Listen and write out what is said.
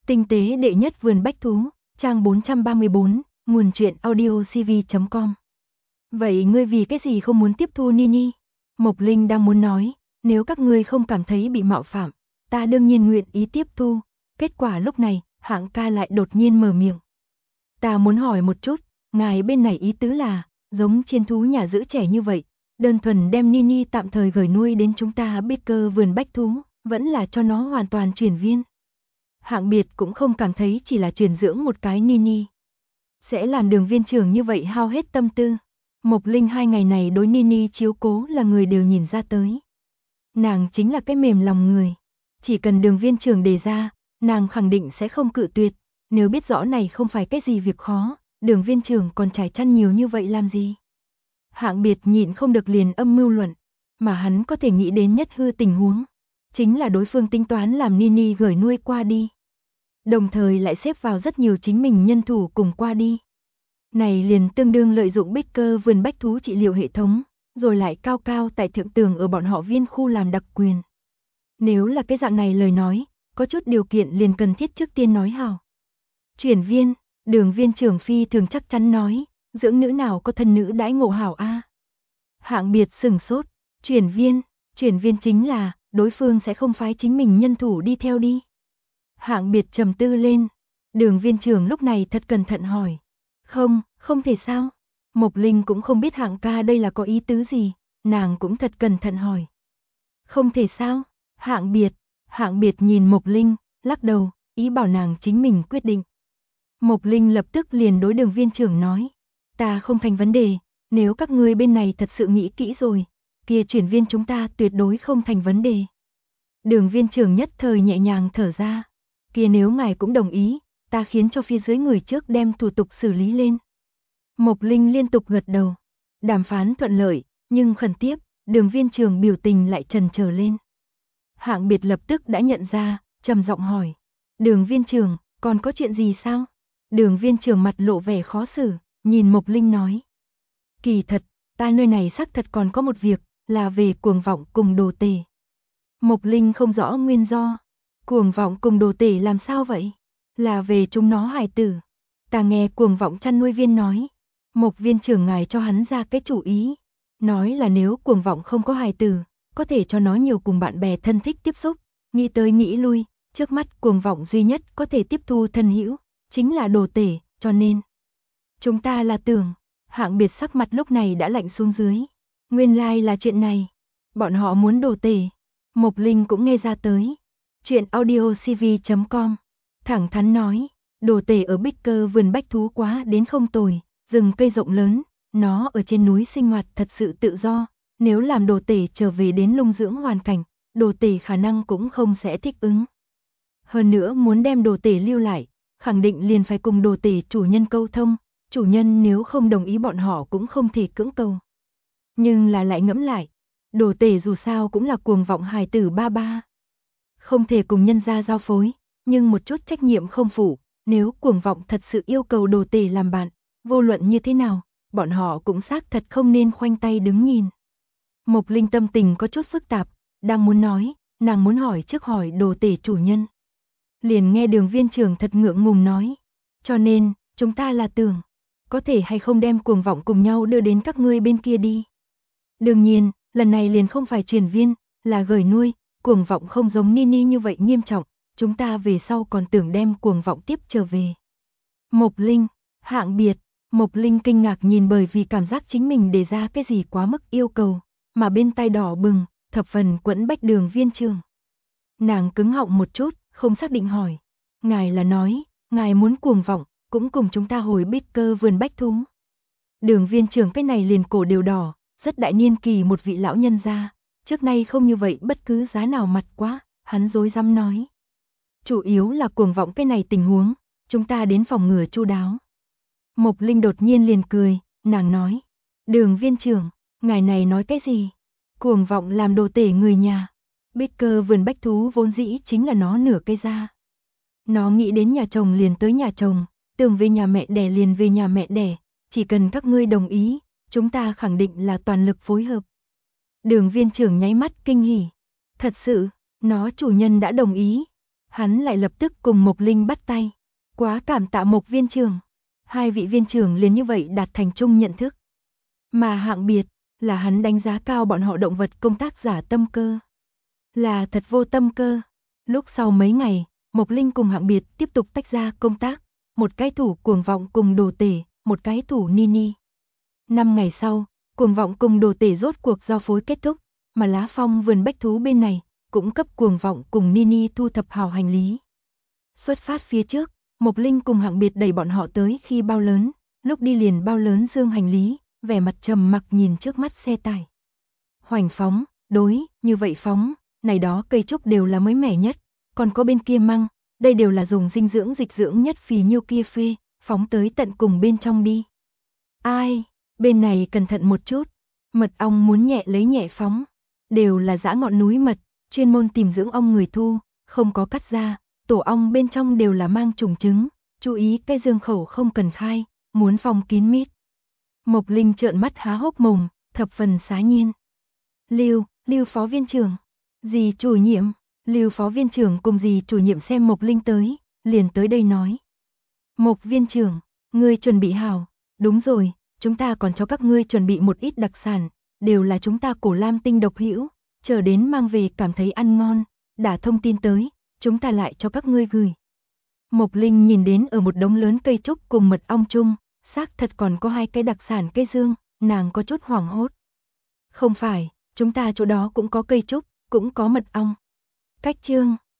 Tinh tế đệ nhất vườn bách thú, trang 434, nguồn truyện audiocv.com. Vậy ngươi vì cái gì không muốn tiếp thu Nini? Mộc Linh đang muốn nói, nếu các ngươi không cảm thấy bị mạo phạm, ta đương nhiên nguyện ý tiếp thu. Kết quả lúc này, Hạng ca lại đột nhiên mở miệng. Ta muốn hỏi một chút, ngài bên này ý tứ là, giống chiên thú nhà giữ trẻ như vậy, đơn thuần đem Nini tạm thời gửi nuôi đến chúng ta Baker vườn bách thú, vẫn là cho nó hoàn toàn chuyển viên. Hạng Biệt cũng không cảm thấy chỉ là truyền dưỡng một cái Nini sẽ làm Đường viên trưởng như vậy hao hết tâm tư. Mộc Linh 2 ngày này đối Nini chiếu cố là người đều nhìn ra tới. Nàng chính là cái mềm lòng người. Chỉ cần Đường viên trưởng đề ra, nàng khẳng định sẽ không cự tuyệt. Nếu biết rõ này không phải cái gì việc khó, Đường viên trưởng còn trải chăn nhiều như vậy làm gì? Hạng Biệt nhịn không được liền âm mưu luận, mà hắn có thể nghĩ đến nhất hư tình huống. Chính là đối phương tính toán làm Nini gửi nuôi qua đi. Đồng thời lại xếp vào rất nhiều chính mình nhân thủ cùng qua đi. Này liền tương đương lợi dụng Baker vườn bách thú trị liệu hệ thống, rồi lại cao cao tại thượng tường ở bọn họ viên khu làm đặc quyền. Nếu là cái dạng này lời nói, có chút điều kiện liền cần thiết trước tiên nói hào. Chuyển viên, Đường viên trưởng phi thường chắc chắn nói, dưỡng nữ nào có thân nữ đãi ngộ hảo a. Hạng Biệt sừng sốt, chuyển viên chính là, đối phương sẽ không phái chính mình nhân thủ đi theo đi. Hạng Biệt trầm tư lên, Đường viên trưởng lúc này thật cẩn thận hỏi. Không thể sao? Mộc Linh cũng không biết Hạng ca đây là có ý tứ gì, nàng cũng thật cẩn thận hỏi. Không thể sao? Hạng Biệt nhìn Mộc Linh, lắc đầu, ý bảo nàng chính mình quyết định. Mộc Linh lập tức liền đối Đường viên trưởng nói, ta không thành vấn đề, nếu các ngươi bên này thật sự nghĩ kỹ rồi, kia chuyển viên chúng ta tuyệt đối không thành vấn đề. Đường viên trưởng nhất thời nhẹ nhàng thở ra, kia nếu ngài cũng đồng ý, ta khiến cho phía dưới người trước đem thủ tục xử lý lên. Mộc Linh liên tục gật đầu, đàm phán thuận lợi, nhưng khẩn tiếp, Đường viên trưởng biểu tình lại trần trở lên. Hạng Biệt lập tức đã nhận ra, trầm giọng hỏi, Đường viên trưởng, còn có chuyện gì sao? Đường viên trưởng mặt lộ vẻ khó xử, nhìn Mộc Linh nói. Kỳ thật, ta nơi này xác thật còn có một việc, là về cuồng vọng cùng đồ tể. Mộc Linh không rõ nguyên do. Cuồng vọng cùng đồ tể làm sao vậy? Là về chúng nó hài tử. Ta nghe cuồng vọng chăn nuôi viên nói. Mộc viên trưởng ngài cho hắn ra cái chủ ý. Nói là nếu cuồng vọng không có hài tử, có thể cho nó nhiều cùng bạn bè thân thích tiếp xúc. Nghĩ tới nghĩ lui, trước mắt cuồng vọng duy nhất có thể tiếp thu thân hữu, chính là đồ tể, cho nên. Chúng ta là tưởng, Hạng Biệt sắc mặt lúc này đã lạnh xuống dưới. Nguyên lai là chuyện này. Bọn họ muốn đồ tể. Mộc Linh cũng nghe ra tới. Chuyện audiocv.com. Thẳng thắn nói, đồ tể ở Baker vườn bách thú quá đến không tồi, rừng cây rộng lớn, nó ở trên núi sinh hoạt thật sự tự do, nếu làm đồ tể trở về đến lung dưỡng hoàn cảnh, đồ tể khả năng cũng không sẽ thích ứng. Hơn nữa muốn đem đồ tể lưu lại, khẳng định liền phải cùng đồ tể chủ nhân câu thông, chủ nhân nếu không đồng ý bọn họ cũng không thể cưỡng cầu. Nhưng là lại ngẫm lại, đồ tể dù sao cũng là cuồng vọng hài tử ba ba. Không thể cùng nhân gia giao phối, nhưng một chút trách nhiệm không phụ, nếu cuồng vọng thật sự yêu cầu đồ tể làm bạn, vô luận như thế nào, bọn họ cũng xác thật không nên khoanh tay đứng nhìn. Mộc Linh tâm tình có chút phức tạp, đang muốn nói, nàng muốn hỏi trước hỏi đồ tể chủ nhân. Liền nghe Đường viên trưởng thật ngượng ngùng nói, cho nên, chúng ta là tưởng, có thể hay không đem cuồng vọng cùng nhau đưa đến các ngươi bên kia đi. Đương nhiên, lần này liền không phải chuyển viên, là gửi nuôi, cuồng vọng không giống Nini như vậy nghiêm trọng, chúng ta về sau còn tưởng đem cuồng vọng tiếp trở về. Mộc Linh, Hạng Biệt, Mộc Linh kinh ngạc nhìn bởi vì cảm giác chính mình đề ra cái gì quá mức yêu cầu, mà bên tai đỏ bừng, thập phần quẫn bách Đường viên trưởng. Nàng cứng họng một chút, không xác định hỏi, ngài là nói, ngài muốn cuồng vọng, cũng cùng chúng ta hồi Baker vườn bách thú. Đường viên trưởng cái này liền cổ đều đỏ, rất đại niên kỳ một vị lão nhân gia, trước nay không như vậy bất cứ giá nào mặt quá, hắn dối rắm nói. Chủ yếu là cuồng vọng cái này tình huống, chúng ta đến phòng ngừa chu đáo. Mộc Linh đột nhiên liền cười, nàng nói, Đường viên trưởng, ngài này nói cái gì? Cuồng vọng làm đồ tể người nhà. Baker vườn bách thú vốn dĩ chính là nó nửa cây ra. Nó nghĩ đến nhà chồng liền tới nhà chồng, tưởng về nhà mẹ đẻ liền về nhà mẹ đẻ, chỉ cần các ngươi đồng ý, chúng ta khẳng định là toàn lực phối hợp. Đường viên trưởng nháy mắt kinh hỉ. Thật sự, nó chủ nhân đã đồng ý. Hắn lại lập tức cùng Mộc Linh bắt tay. Quá cảm tạ Mộc viên trưởng. Hai vị viên trưởng liền như vậy đạt thành chung nhận thức. Mà hạng biệt là hắn đánh giá cao bọn họ động vật công tác giả tâm cơ. Là thật vô tâm cơ. Lúc sau mấy ngày, Mộc Linh cùng hạng biệt tiếp tục tách ra công tác. Một cái thủ Cuồng Vọng cùng Đồ Tể, một cái thủ Nini. 5 ngày sau, Cuồng Vọng cùng Đồ Tể rốt cuộc giao phối kết thúc, mà Lá Phong vườn bách thú bên này cũng cấp Cuồng Vọng cùng Nini thu thập hảo hành lý. Xuất phát phía trước, Mộc Linh cùng hạng biệt đẩy bọn họ tới khi bao lớn, lúc đi liền bao lớn dương hành lý, vẻ mặt trầm mặc nhìn trước mắt xe tải. Hoành phóng, đối, như vậy phóng, này đó cây trúc đều là mới mẻ nhất, còn có bên kia măng, đây đều là dùng dinh dưỡng dịch dưỡng nhất phì nhiêu kia phê, phóng tới tận cùng bên trong đi. Ai, bên này cẩn thận một chút, mật ong muốn nhẹ lấy nhẹ phóng, đều là dã ngọn núi mật, chuyên môn tìm dưỡng ong người thu, không có cắt ra, tổ ong bên trong đều là mang trùng trứng, chú ý cái dương khẩu không cần khai, muốn phòng kín mít. Mộc Linh trợn mắt há hốc mồm, thập phần xá nhiên. Lưu phó viên trưởng, dì chủ nhiệm, Lưu phó viên trưởng cùng dì chủ nhiệm xem Mộc Linh tới, liền tới đây nói. Mộc viên trưởng, ngươi chuẩn bị hảo, đúng rồi, chúng ta còn cho các ngươi chuẩn bị một ít đặc sản, đều là chúng ta Cổ Lam Tinh độc hữu, chờ đến mang về cảm thấy ăn ngon, đã thông tin tới, chúng ta lại cho các ngươi gửi. Mộc Linh nhìn đến ở một đống lớn cây trúc cùng mật ong chung, xác thật còn có 2 cái đặc sản cây dương, nàng có chút hoảng hốt. Không phải, chúng ta chỗ đó cũng có cây trúc, cũng có mật ong. Cách chương